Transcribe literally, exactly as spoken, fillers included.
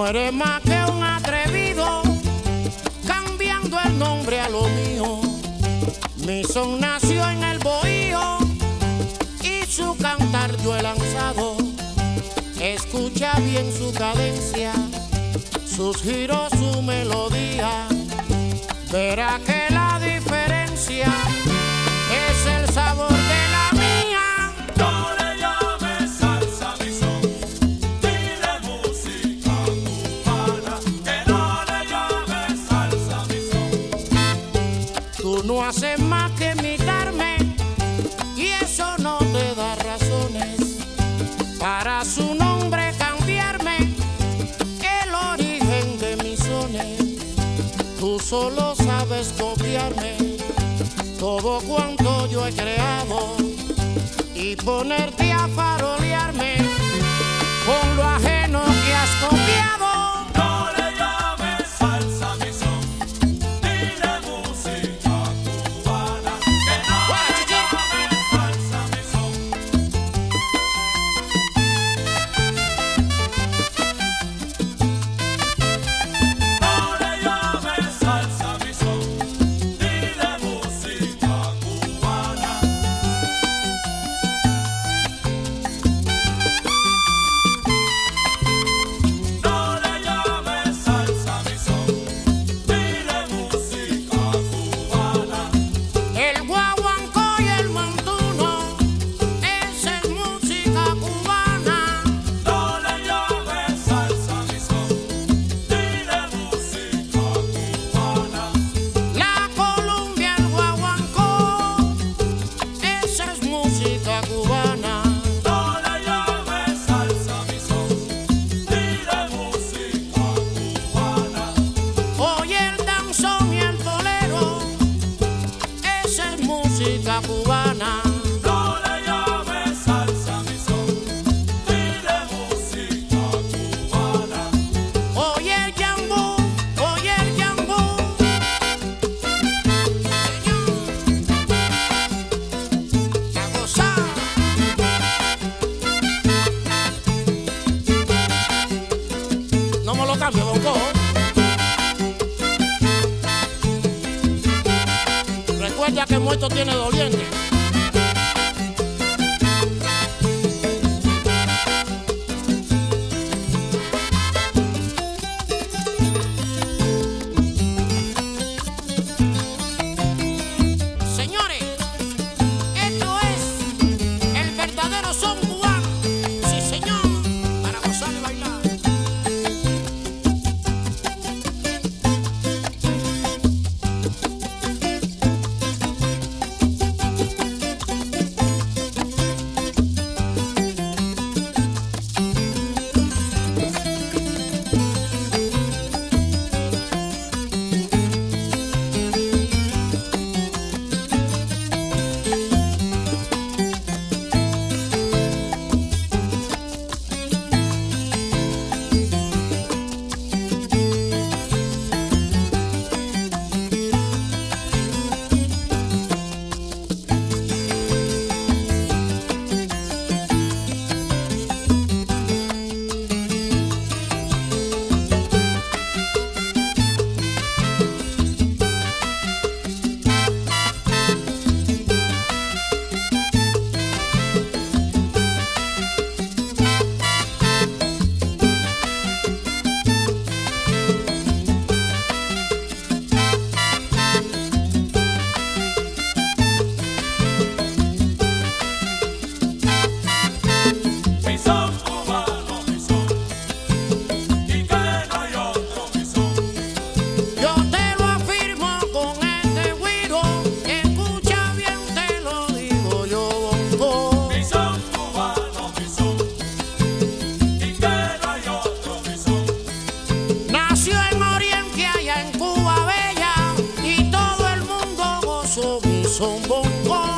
eres más que un atrevido, cambiando el nombre a lo mío. Mi son nació en el bohío y su cantar yo he lanzado. Escucha bien su cadencia, sus giros, su melodía. Verá que la diferencia es el sabor de la mía. No le llames salsa mi son, dile música cubana. Que no le llames salsa mi son. Tú no haces más que imitarme y eso no te da razones para su nombre cambiarme el origen de mis sones. Tú solo sabes copiarme todo cuanto yo he creado y ponerte a farolearme con lo ajeno que has copiado. No le llames salsa mi son, dile música cubana. Que no le llames salsa mi son. No le llames salsa mi son, dile música cubana. No le llames salsa mi son, dile música cubana. El guaguancó y el montuno, esa es música cubana. No le llames salsa mi son, dile música cubana. La columbia, el guaguancó, esa es música cubana. No le llames salsa mi son, dile música cubana. Oye el danzón y el bolero, esa es música cubana. No le llames salsa mi son, dile música cubana. Oye el jambú, oye el jambú. A gozar. No me lo cambio, Bonco. Recuerda que muerto tiene doliente. Señores, esto es el verdadero son cubano. Sí, señor, para gozar y bailar. Mi son cubano mi son, y que no hay otro mi son. Yo te lo afirmo con este güiro, escucha bien, te lo digo yo, Bonco. Mi son cubano mi son, y que no hay otro mi son. Nació en Oriente, allá en Cuba Bella, y todo el mundo gozó mi son, Bonco.